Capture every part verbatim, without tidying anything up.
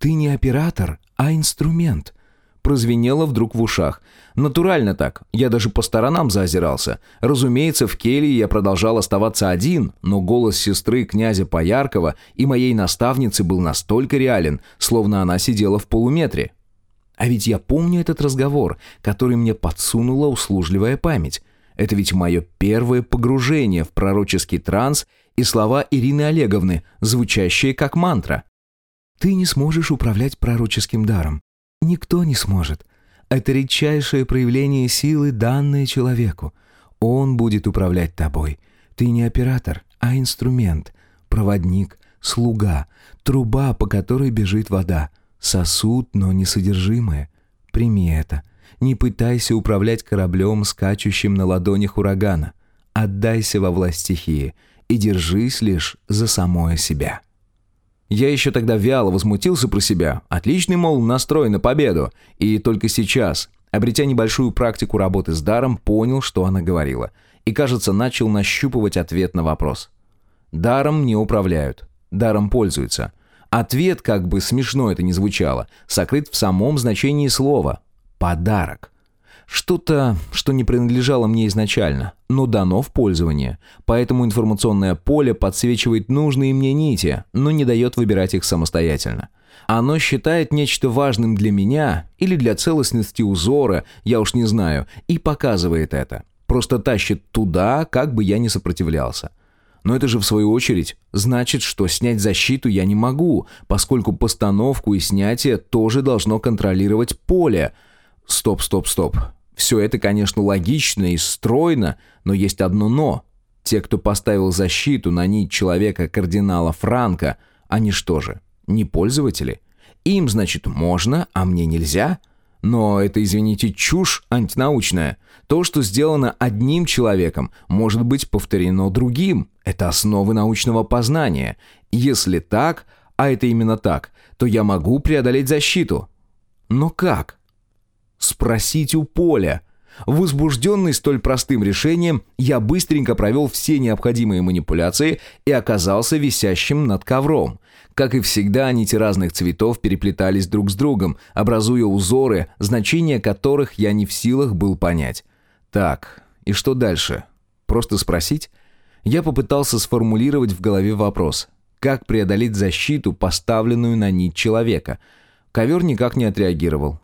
«Ты не оператор, а инструмент», прозвенело вдруг в ушах. Натурально так, я даже по сторонам заозирался. Разумеется, в келье я продолжал оставаться один, но голос сестры князя Пояркова и моей наставницы был настолько реален, словно она сидела в полуметре. А ведь я помню этот разговор, который мне подсунула услужливая память. Это ведь мое первое погружение в пророческий транс и слова Ирины Олеговны, звучащие как мантра. «Ты не сможешь управлять пророческим даром. Никто не сможет. Это редчайшее проявление силы, данное человеку. Он будет управлять тобой. Ты не оператор, а инструмент, проводник, слуга, труба, по которой бежит вода, сосуд, но не содержимое. Прими это. Не пытайся управлять кораблем, скачущим на ладонях урагана. Отдайся во власть стихии и держись лишь за самое себя». Я еще тогда вяло возмутился про себя. Отличный, мол, настрой на победу. И только сейчас, обретя небольшую практику работы с даром, понял, что она говорила. И, кажется, начал нащупывать ответ на вопрос. Даром не управляют. Даром пользуются. Ответ, как бы смешно это ни звучало, сокрыт в самом значении слова. Подарок. Что-то, что не принадлежало мне изначально, но дано в пользование. Поэтому информационное поле подсвечивает нужные мне нити, но не дает выбирать их самостоятельно. Оно считает нечто важным для меня или для целостности узора, я уж не знаю, и показывает это. Просто тащит туда, как бы я ни сопротивлялся. Но это же, в свою очередь, значит, что снять защиту я не могу, поскольку постановку и снятие тоже должно контролировать поле. Стоп, стоп, стоп. Все это, конечно, логично и стройно, но есть одно «но». Те, кто поставил защиту на нить человека кардинала Франка, они что же, не пользователи? Им, значит, можно, а мне нельзя? Но это, извините, чушь антинаучная. То, что сделано одним человеком, может быть повторено другим. Это основы научного познания. Если так, а это именно так, то я могу преодолеть защиту. Но как? Спросить у поля. Возбужденный столь простым решением, я быстренько провел все необходимые манипуляции и оказался висящим над ковром. Как и всегда, нити разных цветов переплетались друг с другом, образуя узоры, значение которых я не в силах был понять. Так, и что дальше? Просто спросить? Я попытался сформулировать в голове вопрос. Как преодолеть защиту, поставленную на нить человека? Ковер никак не отреагировал.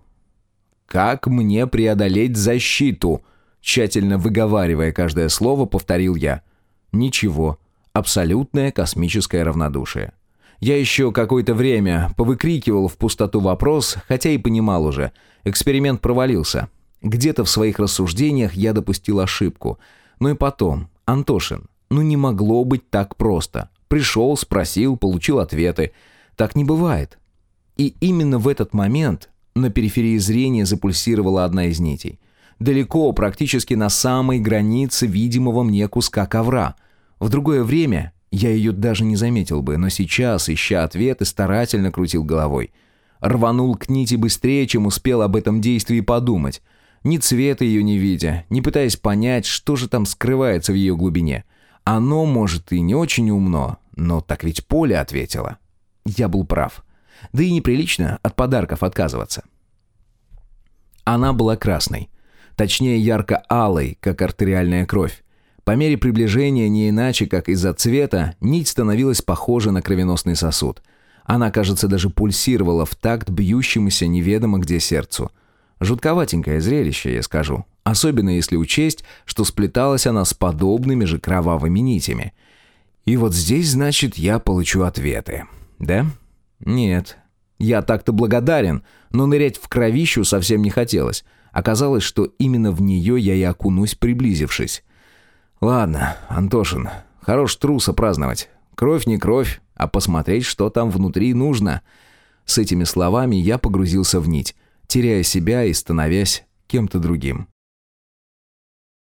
«Как мне преодолеть защиту?» Тщательно выговаривая каждое слово, повторил я. Ничего. Абсолютное космическое равнодушие. Я еще какое-то время повыкрикивал в пустоту вопрос, хотя и понимал уже. Эксперимент провалился. Где-то в своих рассуждениях я допустил ошибку. Ну и потом, Антошин, ну не могло быть так просто. Пришел, спросил, получил ответы. Так не бывает. И именно в этот момент... На периферии зрения запульсировала одна из нитей. Далеко, практически на самой границе видимого мне куска ковра. В другое время я ее даже не заметил бы, но сейчас, ища ответы, старательно крутил головой. Рванул к нити быстрее, чем успел об этом действии подумать. Ни цвета ее не видя, не пытаясь понять, что же там скрывается в ее глубине. Оно, может, и не очень умно, но так ведь поле ответило. Я был прав. Да и неприлично от подарков отказываться. Она была красной. Точнее, ярко-алой, как артериальная кровь. По мере приближения, не иначе, как из-за цвета, нить становилась похожа на кровеносный сосуд. Она, кажется, даже пульсировала в такт бьющемуся неведомо где сердцу. Жутковатенькое зрелище, я скажу. Особенно если учесть, что сплеталась она с подобными же кровавыми нитями. И вот здесь, значит, я получу ответы. Да? Нет. Я так-то благодарен, но нырять в кровищу совсем не хотелось. Оказалось, что именно в нее я и окунусь, приблизившись. Ладно, Антошин, хорош труса праздновать. Кровь не кровь, а посмотреть, что там внутри, нужно. С этими словами я погрузился в нить, теряя себя и становясь кем-то другим.